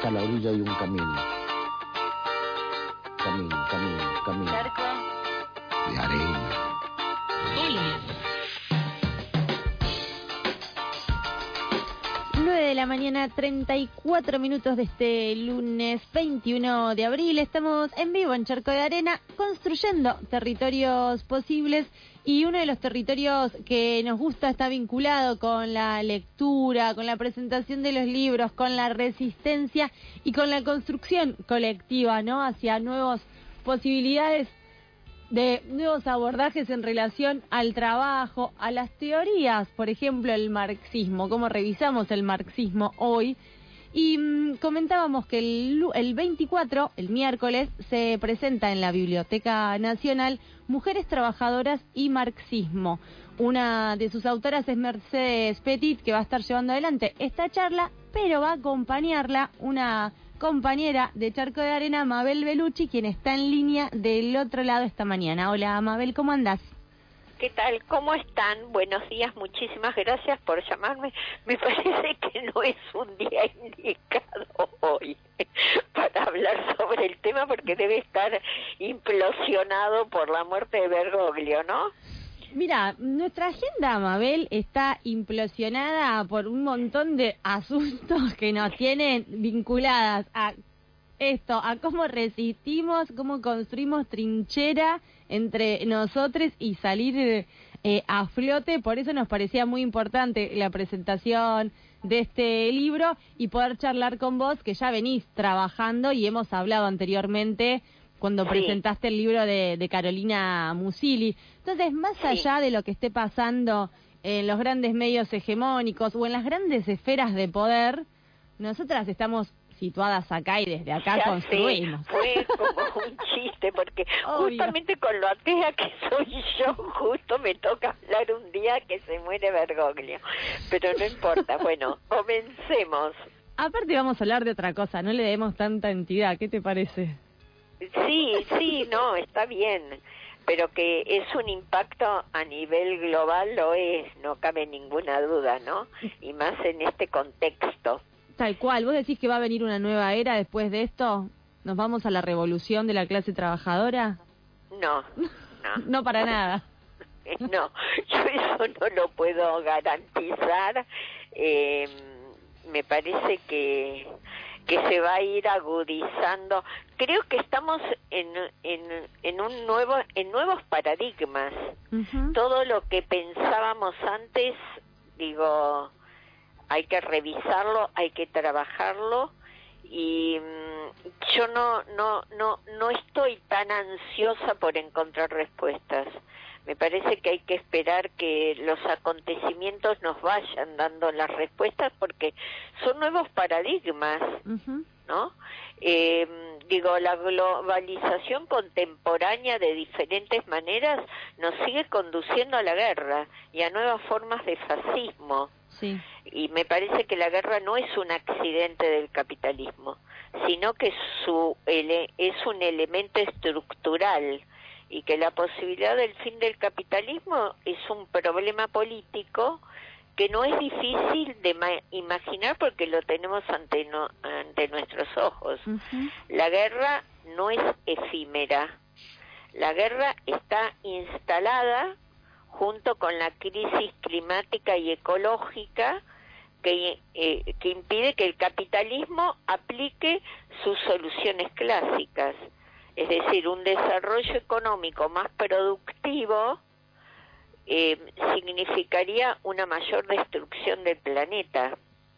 hasta la orilla hay un camino. Camino. Charco de arena. Hola. 9 de la mañana, 34 minutos de este lunes 21 de abril. Estamos en vivo en Charco de Arena, construyendo territorios posibles, y uno de los territorios que nos gusta está vinculado con la lectura, con la presentación de los libros, con la resistencia y con la construcción colectiva, ¿no? Hacia nuevas posibilidades de nuevos abordajes en relación al trabajo, a las teorías, por ejemplo, el marxismo, cómo revisamos el marxismo hoy. Y comentábamos que el 24, el miércoles, se presenta en la Biblioteca Nacional Mujeres Trabajadoras y Marxismo. Una de sus autoras es Mercedes Petit, que va a estar llevando adelante esta charla, pero va a acompañarla una compañera de Charco de Arena, Mabel Bellucci, quien está en línea del otro lado esta mañana. Hola, Mabel, ¿cómo andás? ¿Qué tal? ¿Cómo están? Buenos días, muchísimas gracias por llamarme. Me parece que no es un día indicado hoy para hablar sobre el tema, porque debe estar implosionado por la muerte de Bergoglio, ¿no? Mira, nuestra agenda, Mabel, está implosionada por un montón de asuntos que nos tienen vinculadas a esto, a cómo resistimos, cómo construimos trinchera entre nosotros y salir a flote. Por eso nos parecía muy importante la presentación de este libro y poder charlar con vos, que ya venís trabajando y hemos hablado anteriormente cuando presentaste el libro de Carolina Musili. Entonces, más allá de lo que esté pasando en los grandes medios hegemónicos o en las grandes esferas de poder, nosotras estamos situadas acá y desde acá ya construimos. Sé, fue como un chiste, porque justamente con lo atea que soy yo, justo me toca hablar un día que se muere Bergoglio. Pero no importa, bueno, comencemos. Aparte vamos a hablar de otra cosa, no le demos tanta entidad, ¿qué te parece? Sí, no, está bien, pero que es un impacto a nivel global, lo es, no cabe ninguna duda, ¿no? Y más en este contexto. Tal cual. ¿Vos decís que va a venir una nueva era después de esto? ¿Nos vamos a la revolución de la clase trabajadora? No. No para nada. No, yo eso no lo puedo garantizar. Me parece que se va a ir agudizando. Creo que estamos en nuevos paradigmas. Uh-huh. Todo lo que pensábamos antes, digo, hay que revisarlo, hay que trabajarlo, y yo no estoy tan ansiosa por encontrar respuestas. Me parece que hay que esperar que los acontecimientos nos vayan dando las respuestas, porque son nuevos paradigmas, ¿no? Digo, la globalización contemporánea de diferentes maneras nos sigue conduciendo a la guerra y a nuevas formas de fascismo. Sí. Y me parece que la guerra no es un accidente del capitalismo, sino que es un elemento estructural, y que la posibilidad del fin del capitalismo es un problema político que no es difícil de imaginar, porque lo tenemos ante nuestros ojos. Uh-huh. La guerra no es efímera, la guerra está instalada junto con la crisis climática y ecológica que impide que el capitalismo aplique sus soluciones clásicas. Es decir, un desarrollo económico más productivo significaría una mayor destrucción del planeta.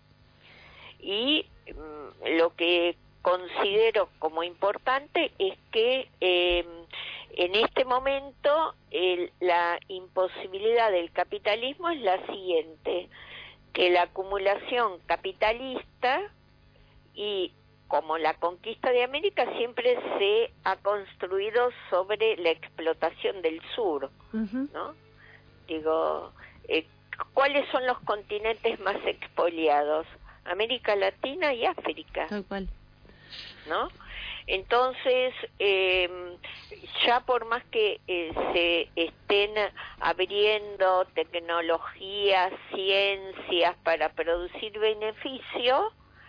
Y lo que considero como importante es que en este momento la imposibilidad del capitalismo es la siguiente: que la acumulación capitalista, y como la conquista de América, siempre se ha construido sobre la explotación del sur, ¿no? Digo, ¿cuáles son los continentes más expoliados? América Latina y África. Tal cual. ¿No? Entonces, ya por más que se estén abriendo tecnologías, ciencias para producir beneficio,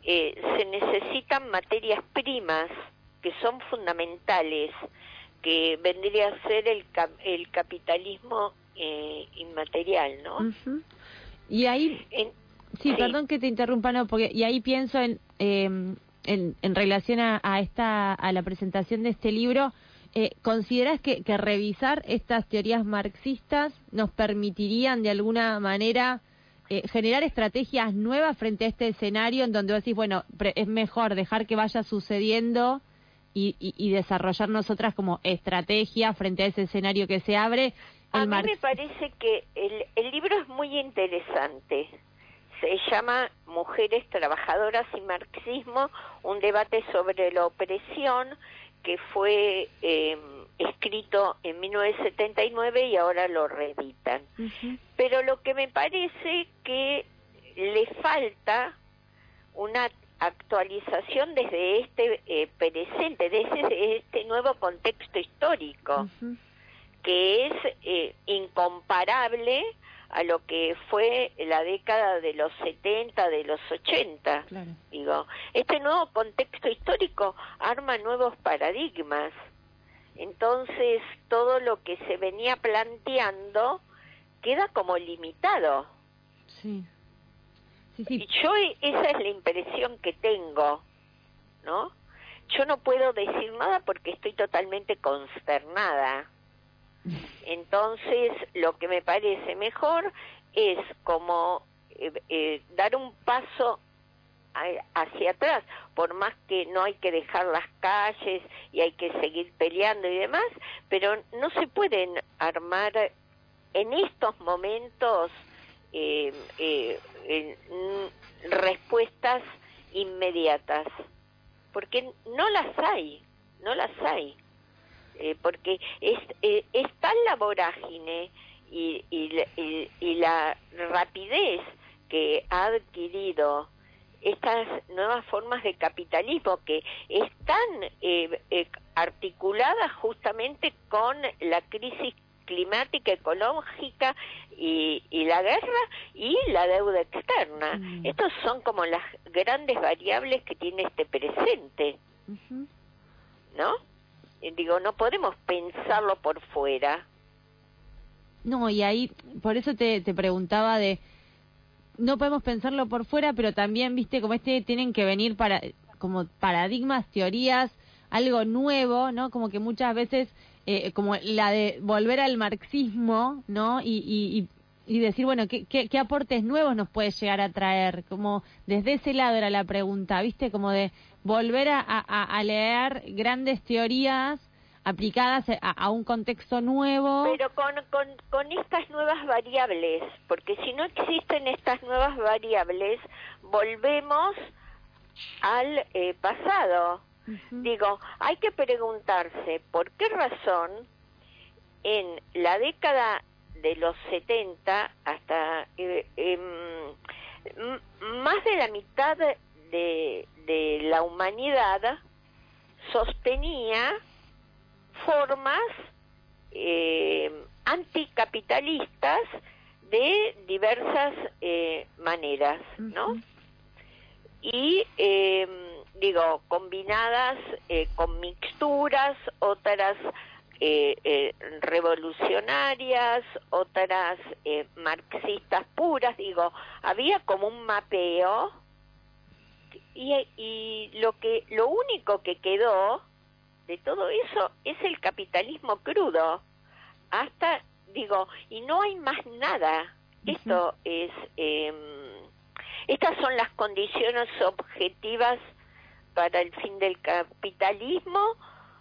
se necesitan materias primas que son fundamentales, que vendría a ser el capitalismo inmaterial, ¿no? Ujú. Y ahí, sí, perdón que te interrumpa, no, porque y ahí pienso en relación a la presentación de este libro. ¿Considerás que revisar estas teorías marxistas nos permitirían de alguna manera generar estrategias nuevas frente a este escenario en donde vos decís, bueno, es mejor dejar que vaya sucediendo y desarrollar nosotras como estrategia frente a ese escenario que se abre? A mí me parece que el libro es muy interesante. Se llama Mujeres Trabajadoras y Marxismo, un debate sobre la opresión, que fue escrito en 1979 y ahora lo reeditan. Uh-huh. Pero lo que me parece que le falta una actualización desde este presente, desde este nuevo contexto histórico, Uh-huh. que es incomparable a lo que fue la década de los 70, de los 80. Claro. Digo, este nuevo contexto histórico arma nuevos paradigmas. Entonces, todo lo que se venía planteando queda como limitado. Sí. Sí, Y sí. yo, esa es la impresión que tengo, ¿no? Yo no puedo decir nada porque estoy totalmente consternada. Entonces, lo que me parece mejor es como dar un paso hacia atrás, por más que no hay que dejar las calles y hay que seguir peleando y demás, pero no se pueden armar en estos momentos respuestas inmediatas, porque no las hay, porque es tal la vorágine y la rapidez que ha adquirido estas nuevas formas de capitalismo, que están articuladas justamente con la crisis climática, ecológica y la guerra y la deuda externa. Estos son como las grandes variables que tiene este presente, Uh-huh. ¿no? Digo, no podemos pensarlo por fuera. No, y ahí, por eso te preguntaba no podemos pensarlo por fuera, pero también, viste, como tienen que venir como paradigmas, teorías, algo nuevo, ¿no? Como que muchas veces, como la de volver al marxismo, ¿no? Y decir, bueno, ¿qué aportes nuevos nos puede llegar a traer? Como desde ese lado era la pregunta, viste, como de volver a leer grandes teorías aplicadas a un contexto nuevo. Pero con estas nuevas variables, porque si no existen estas nuevas variables, volvemos al pasado. Uh-huh. Digo, hay que preguntarse por qué razón en la década de los 70 hasta más de la mitad de la humanidad sostenía formas anticapitalistas de diversas maneras, ¿no? Uh-huh. Y digo, combinadas con mixturas, otras revolucionarias, otras marxistas puras. Digo, había como un mapeo y lo único que quedó de todo eso es el capitalismo crudo. Hasta, digo, y no hay más nada. Uh-huh. Esto es estas son las condiciones objetivas para el fin del capitalismo,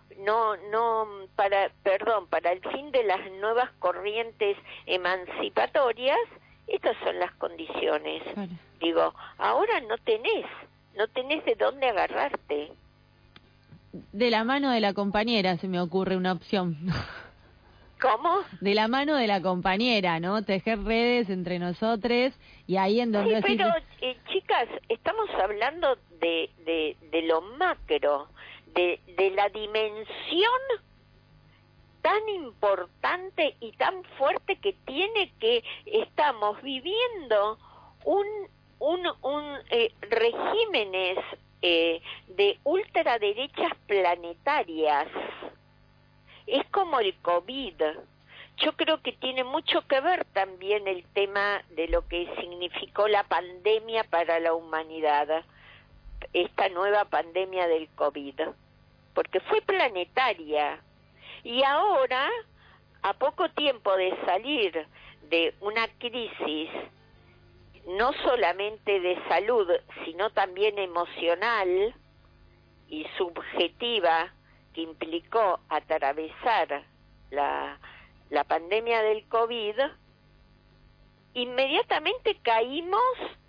para el fin de las nuevas corrientes emancipatorias. Estas son las condiciones. Claro. Digo, ahora no tenés de dónde agarrarte. De la mano de la compañera se me ocurre una opción. ¿Cómo? De la mano de la compañera, ¿no? Tejer redes entre nosotros y ahí en donde... Sí, pero chicas, estamos hablando de lo macro, de la dimensión tan importante y tan fuerte que tiene, que estamos viviendo regímenes de ultraderechas planetarias. Es como el COVID. Yo creo que tiene mucho que ver también el tema de lo que significó la pandemia para la humanidad, esta nueva pandemia del COVID, porque fue planetaria. Y ahora, a poco tiempo de salir de una crisis, no solamente de salud, sino también emocional y subjetiva, que implicó atravesar la pandemia del COVID, inmediatamente caímos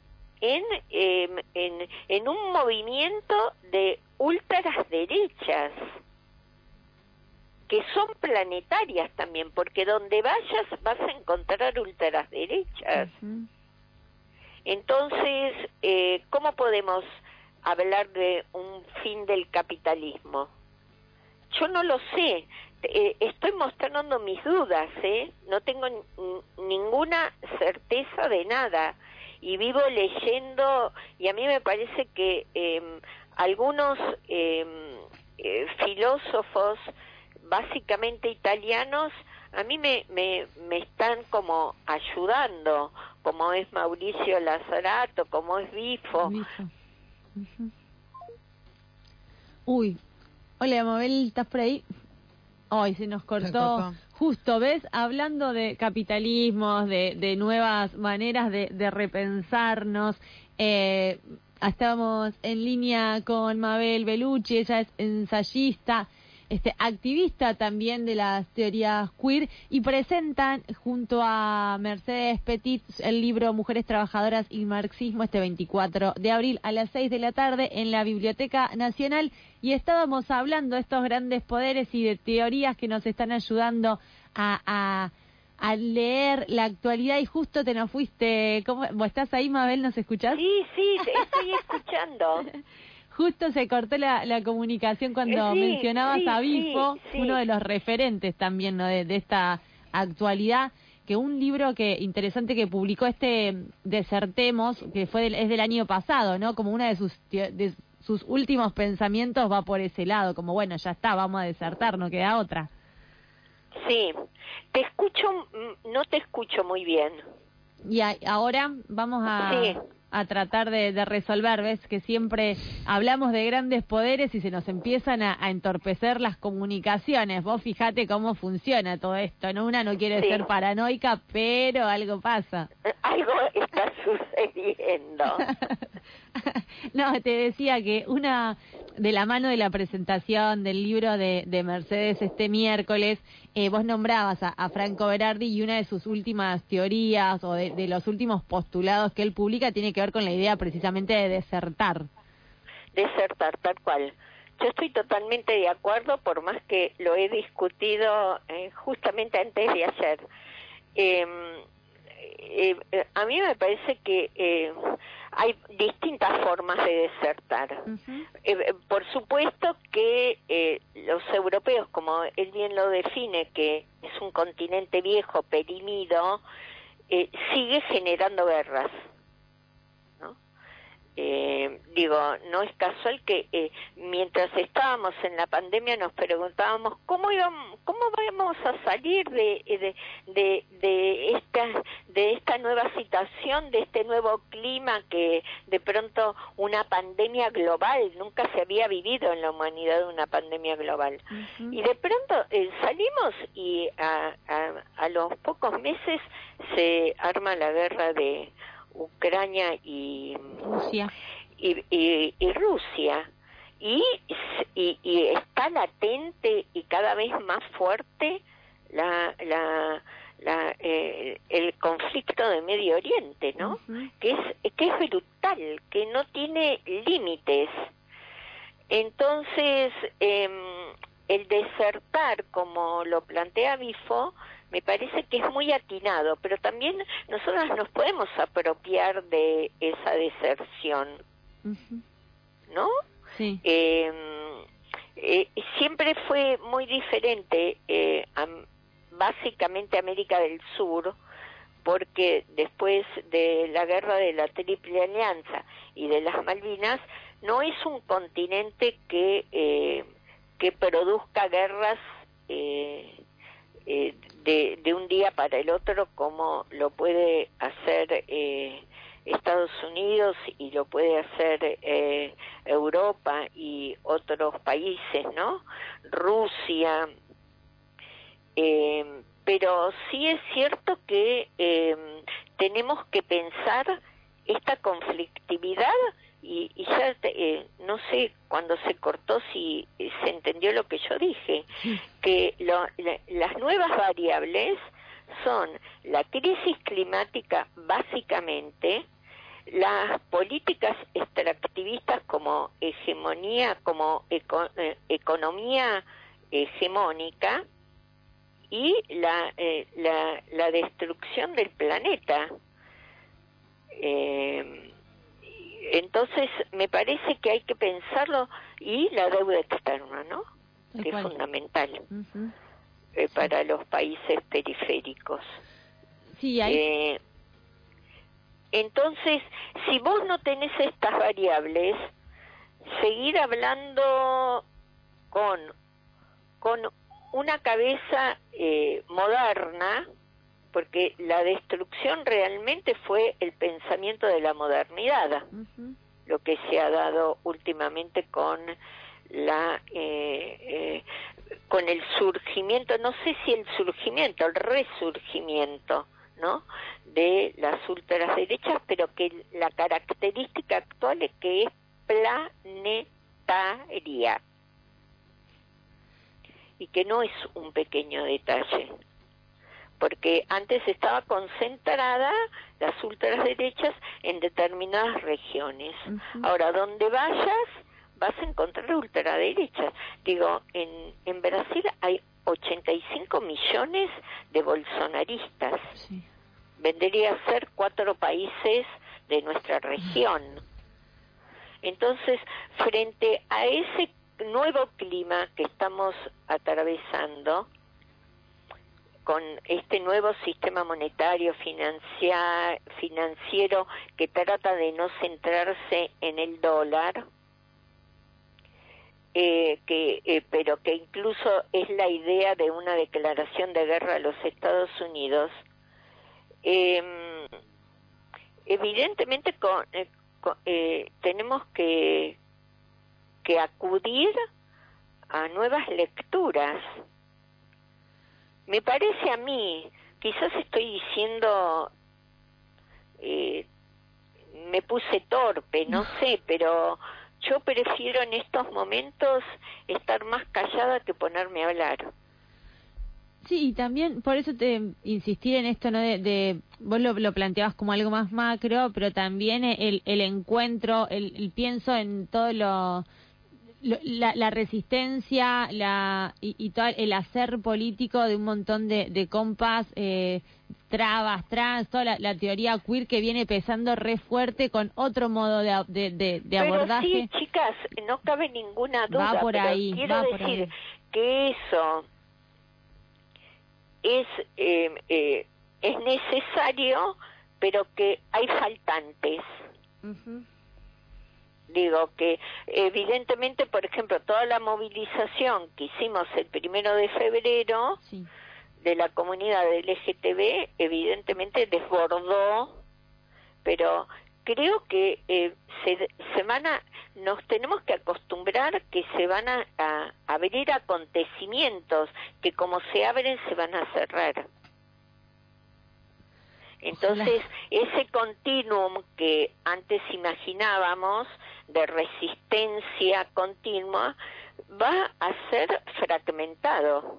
en un movimiento de ultraderechas, que son planetarias también, porque donde vayas vas a encontrar ultraderechas. Ujú. Entonces, ¿cómo podemos hablar de un fin del capitalismo? Yo no lo sé, estoy mostrando mis dudas, no tengo ninguna certeza de nada, y vivo leyendo, y a mí me parece que algunos filósofos, básicamente italianos, a mí me están como ayudando, como es Mauricio Lazzarato, como es Bifo. Listo. Ujú. Uy, hola Mabel, ¿estás por ahí? Ay, se nos cortó. Justo, ¿ves? Hablando de capitalismos, de nuevas maneras de repensarnos. Estábamos en línea con Mabel Bellucci, ella es ensayista, activista también de las teorías queer, y presentan junto a Mercedes Petit el libro Mujeres Trabajadoras y Marxismo este 24 de abril a las 6 de la tarde en la Biblioteca Nacional, y estábamos hablando de estos grandes poderes y de teorías que nos están ayudando a leer la actualidad, y justo te nos fuiste. ¿Cómo estás ahí, Mabel? ¿Nos escuchás? Sí, te estoy escuchando. Justo se cortó la comunicación cuando mencionabas a Bifo, sí. uno de los referentes también, ¿no?, de esta actualidad, que un libro interesante que publicó Desertemos, que es del año pasado, ¿no? Como una de sus últimos pensamientos va por ese lado, como bueno, ya está, vamos a desertar, no queda otra. Sí, no te escucho muy bien. Y ahora vamos a tratar de resolver, ¿ves? Que siempre hablamos de grandes poderes y se nos empiezan a entorpecer las comunicaciones. Vos fijate cómo funciona todo esto, ¿no? Una no quiere ser paranoica, pero algo pasa. Algo está sucediendo. No, te decía que de la mano de la presentación del libro de Mercedes este miércoles, vos nombrabas a Franco Berardi, y una de sus últimas teorías o de los últimos postulados que él publica tiene que ver con la idea precisamente de desertar. Desertar, tal cual. Yo estoy totalmente de acuerdo, por más que lo he discutido justamente antes de ayer. A mí me parece que hay distintas formas de desertar. Uh-huh. Por supuesto que los europeos, como él bien lo define, que es un continente viejo, perimido, sigue generando guerras, ¿no? No es casual que mientras estábamos en la pandemia nos preguntábamos cómo vamos a salir de esta nueva situación, de este nuevo clima, que de pronto una pandemia global, nunca se había vivido en la humanidad una pandemia global. Uh-huh. Y de pronto salimos y a los pocos meses se arma la guerra de Ucrania y Rusia. Y Rusia, y está latente y cada vez más fuerte el conflicto de Medio Oriente, ¿no? Uh-huh. que es brutal, que no tiene límites. Entonces, el desertar, como lo plantea Bifo, me parece que es muy atinado, pero también nosotros nos podemos apropiar de esa deserción, uh-huh, ¿no? Sí. Siempre fue muy diferente, básicamente América del Sur, porque después de la guerra de la Triple Alianza y de las Malvinas, no es un continente que produzca guerras de un día para el otro como lo puede hacer Estados Unidos y lo puede hacer Europa y otros países, ¿no? Rusia. Pero sí es cierto que tenemos que pensar esta conflictividad y ya no sé cuando se cortó si se entendió lo que yo dije, que las nuevas variables son la crisis climática básicamente, las políticas extractivistas como hegemonía, como economía hegemónica y la destrucción del planeta. Entonces me parece que hay que pensarlo, y la deuda externa, ¿no? Que es fundamental para los países periféricos. Sí, hay... Entonces, si vos no tenés estas variables, seguir hablando con una cabeza moderna, porque la destrucción realmente fue el pensamiento de la modernidad, lo que se ha dado últimamente con con el surgimiento, no sé si el surgimiento, el resurgimiento, ¿no?, de las ultraderechas, pero que la característica actual es que es planetaria y que no es un pequeño detalle, porque antes estaba concentrada las ultraderechas en determinadas regiones. Ahora, donde vayas, vas a encontrar ultraderechas. Digo, en Brasil hay 85 millones de bolsonaristas. Sí. Vendría a ser 4 países de nuestra región. Entonces, frente a ese nuevo clima que estamos atravesando, con este nuevo sistema monetario financiero que trata de no centrarse en el dólar, pero que incluso es la idea de una declaración de guerra a los Estados Unidos, evidentemente tenemos que acudir a nuevas lecturas. Me parece a mí, quizás estoy diciendo, me puse torpe, no sé, pero yo prefiero en estos momentos estar más callada que ponerme a hablar. Sí, y también por eso te insistir en esto, ¿no? Vos lo planteabas como algo más macro, pero también el encuentro, el pienso en todo la resistencia y todo el hacer político de un montón de compas, trabas, trans, toda la teoría queer que viene pesando re fuerte con otro modo de abordaje. Pero sí, chicas, no cabe ninguna duda. Va por pero ahí, quiero va por decir ahí. que eso es necesario, pero que hay faltantes. Digo que evidentemente, por ejemplo, toda la movilización que hicimos el 1 de febrero Sí. de la comunidad LGTB evidentemente desbordó, pero creo que nos tenemos que acostumbrar que se van a abrir acontecimientos que como se abren se van a cerrar. Entonces, ese continuum que antes imaginábamos de resistencia continua va a ser fragmentado.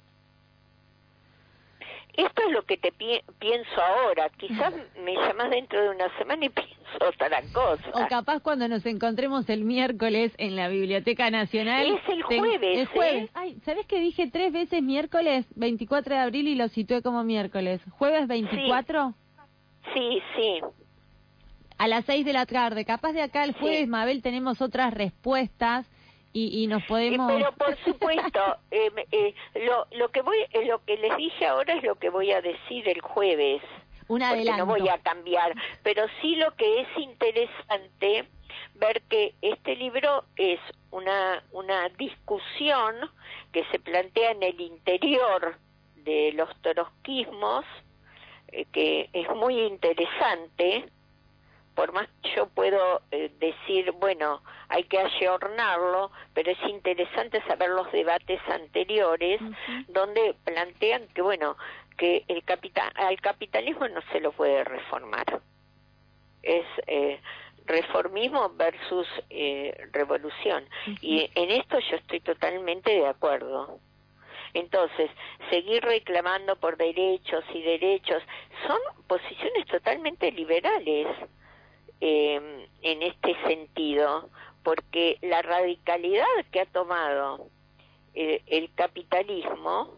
Esto es lo que te pienso ahora. Quizás me llamas dentro de una semana y pienso otra cosa. O capaz cuando nos encontremos el miércoles en la Biblioteca Nacional. Es el jueves. El jueves. Ay, ¿sabés que dije 3 veces miércoles? 24 de abril y lo situé como miércoles. ¿Jueves 24? Sí, sí. A las 6 de la tarde. Capaz de acá el jueves, Sí. Mabel, tenemos otras respuestas y nos podemos... Pero por supuesto, lo que les dije ahora es lo que voy a decir el jueves. Un porque adelanto. no voy a cambiar, pero sí lo que es interesante ver que este libro es una discusión que se plantea en el interior de los trotskismos, que es muy interesante. Por más que yo puedo decir, bueno, hay que ayornarlo, pero es interesante saber los debates anteriores, donde plantean que, bueno, que al capitalismo no se lo puede reformar. Es reformismo versus revolución. Y en esto yo estoy totalmente de acuerdo. Entonces, seguir reclamando por derechos y derechos son posiciones totalmente liberales. En este sentido, porque la radicalidad que ha tomado el capitalismo,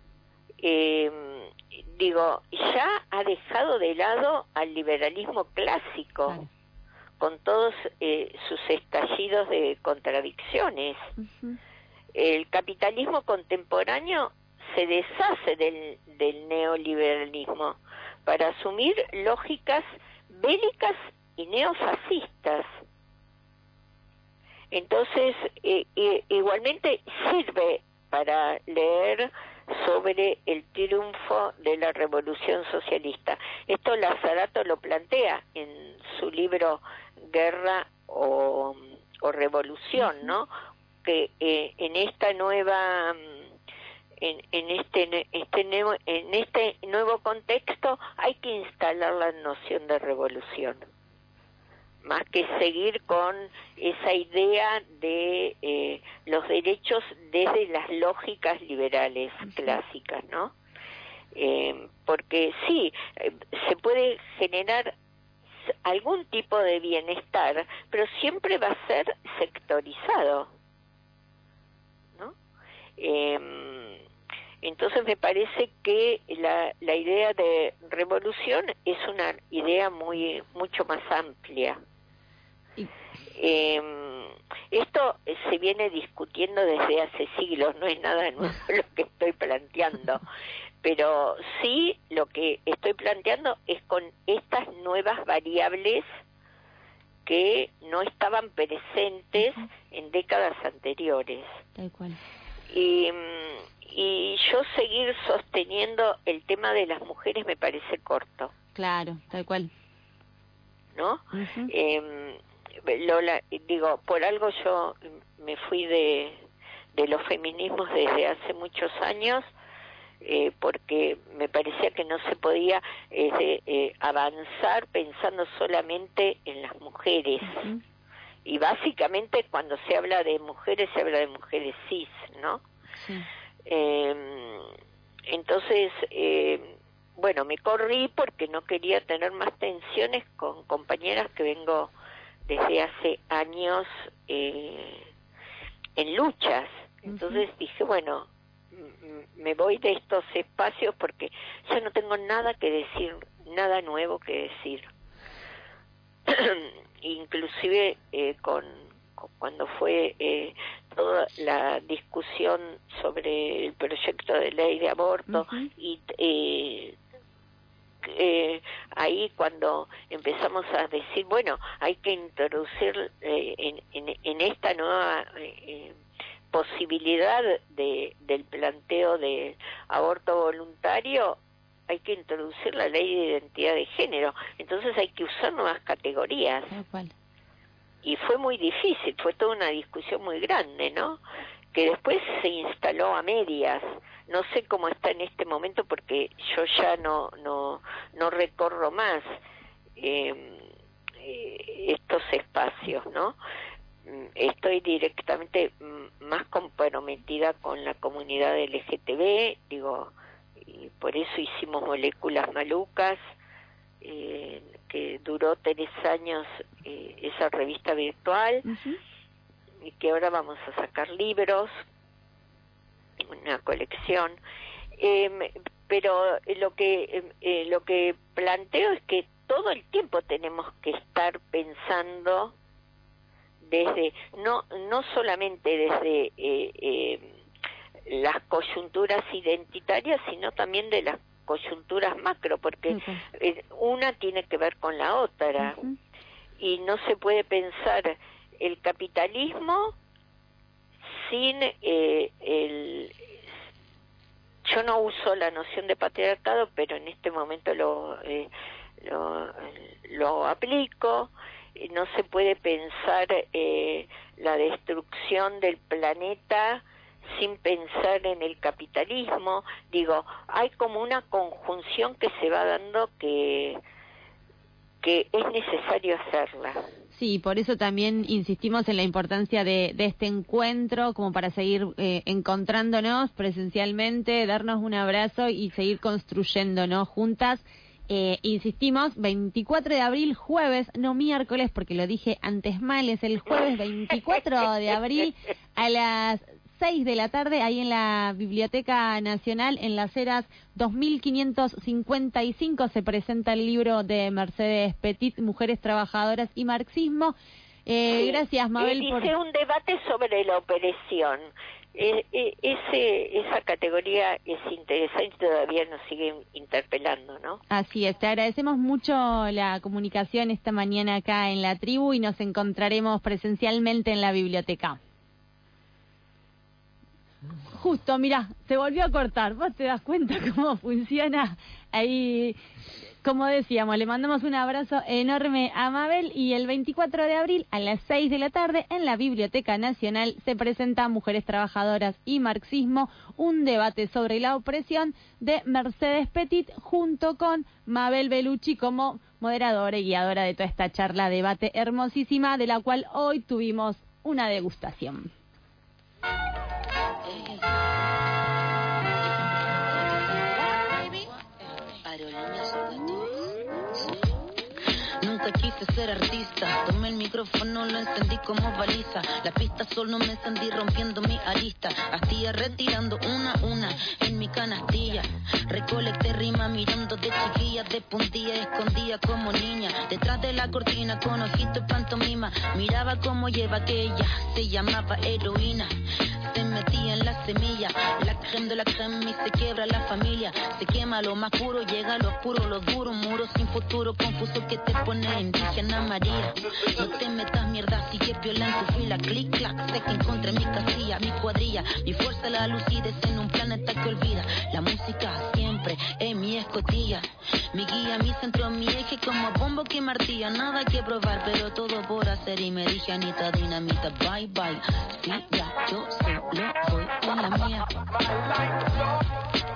ya ha dejado de lado al liberalismo clásico, claro, con todos sus estallidos de contradicciones. El capitalismo contemporáneo se deshace del neoliberalismo para asumir lógicas bélicas y neofascistas. Entonces, igualmente sirve para leer sobre el triunfo de la revolución socialista. Esto Lazzarato lo plantea en su libro Guerra o Revolución, ¿no? Que en esta nueva en este nuevo contexto hay que instalar la noción de revolución, más que seguir con esa idea de los derechos desde las lógicas liberales clásicas, ¿no? Porque sí, se puede generar algún tipo de bienestar, pero siempre va a ser sectorizado, ¿no? Entonces me parece que la idea de revolución es una idea mucho más amplia. Esto se viene discutiendo desde hace siglos, no es nada nuevo lo que estoy planteando, pero sí lo que estoy planteando es con estas nuevas variables que no estaban presentes en décadas anteriores. Tal cual. Y yo seguir sosteniendo el tema de las mujeres me parece corto. Claro, tal cual. ¿No? Lola, por algo yo me fui de los feminismos desde hace muchos años, porque me parecía que no se podía avanzar pensando solamente en las mujeres. Y básicamente cuando se habla de mujeres, se habla de mujeres cis, ¿no? Sí. Entonces, bueno, me corrí porque no quería tener más tensiones con compañeras que vengo desde hace años en luchas. Entonces dije, bueno, me voy de estos espacios porque ya no tengo nada que decir, nada nuevo que decir. Inclusive cuando fue toda la discusión sobre el proyecto de ley de aborto y ahí cuando empezamos a decir, bueno, hay que introducir en esta nueva posibilidad del planteo de aborto voluntario, hay que introducir la ley de identidad de género, entonces hay que usar nuevas categorías. Y fue muy difícil, fue toda una discusión muy grande, ¿no? Que después se instaló a medias. No sé cómo está en este momento porque yo ya no recorro más estos espacios, ¿no? Estoy directamente más comprometida con la comunidad LGTB, y por eso hicimos Moléculas Malucas, que duró 3 años esa revista virtual, y que ahora vamos a sacar libros, una colección, pero lo que planteo es que todo el tiempo tenemos que estar pensando desde no solamente desde las coyunturas identitarias, sino también de las coyunturas macro, porque Okay. una tiene que ver con la otra. Ujú. Y no se puede pensar el capitalismo sin yo no uso la noción de patriarcado, pero en este momento lo aplico. No se puede pensar la destrucción del planeta sin pensar en el capitalismo. Digo, hay como una conjunción que se va dando que es necesario hacerla. Sí, por eso también insistimos en la importancia de este encuentro, como para seguir encontrándonos presencialmente, darnos un abrazo y seguir construyéndonos juntas. Insistimos, 24 de abril, jueves, no miércoles, porque lo dije antes mal, es el jueves 24 de abril a las 6 de la tarde, ahí en la Biblioteca Nacional, en Las Heras 2555, se presenta el libro de Mercedes Petit, Mujeres Trabajadoras y Marxismo. Gracias, Mabel. Dice un debate sobre la opresión. Esa categoría es interesante y todavía nos sigue interpelando, ¿no? Así es, te agradecemos mucho la comunicación esta mañana acá en la tribu y nos encontraremos presencialmente en la biblioteca. Justo, mirá, se volvió a cortar. ¿Vos te das cuenta cómo funciona? Ahí, como decíamos, le mandamos un abrazo enorme a Mabel y el 24 de abril a las 6 de la tarde en la Biblioteca Nacional se presenta Mujeres Trabajadoras y Marxismo, un debate sobre la opresión de Mercedes Petit junto con Mabel Bellucci como moderadora y guiadora de toda esta charla, debate hermosísima, de la cual hoy tuvimos una degustación. Nunca quise ser artista, tomé el micrófono, lo encendí como baliza. La pista solo me encendí rompiendo mi arista. Astilla retirando una a una en mi canastilla. Recolecté rima mirando de chiquilla, de puntilla, escondía como niña. Detrás de la cortina con ojito y pantomima. Miraba como lleva aquella, se llamaba heroína. Se metía en la semilla, la creme de la creme y se quiebra la familia. Se quema lo más puro, llega lo oscuro, lo duro, muro sin futuro, confuso que te pone indígena María. No te metas mierda, sigue piola en tu fila, clic clac, sé que encontré mi casilla, mi cuadrilla, mi fuerza la lucidez en un planeta que olvida. La música siempre es mi escotilla, mi guía, mi centro, mi eje como bombo que martilla. Nada que probar, pero todo por hacer y me dije Anita Dinamita, bye bye. Sí, ya, yo solo voy con la mía.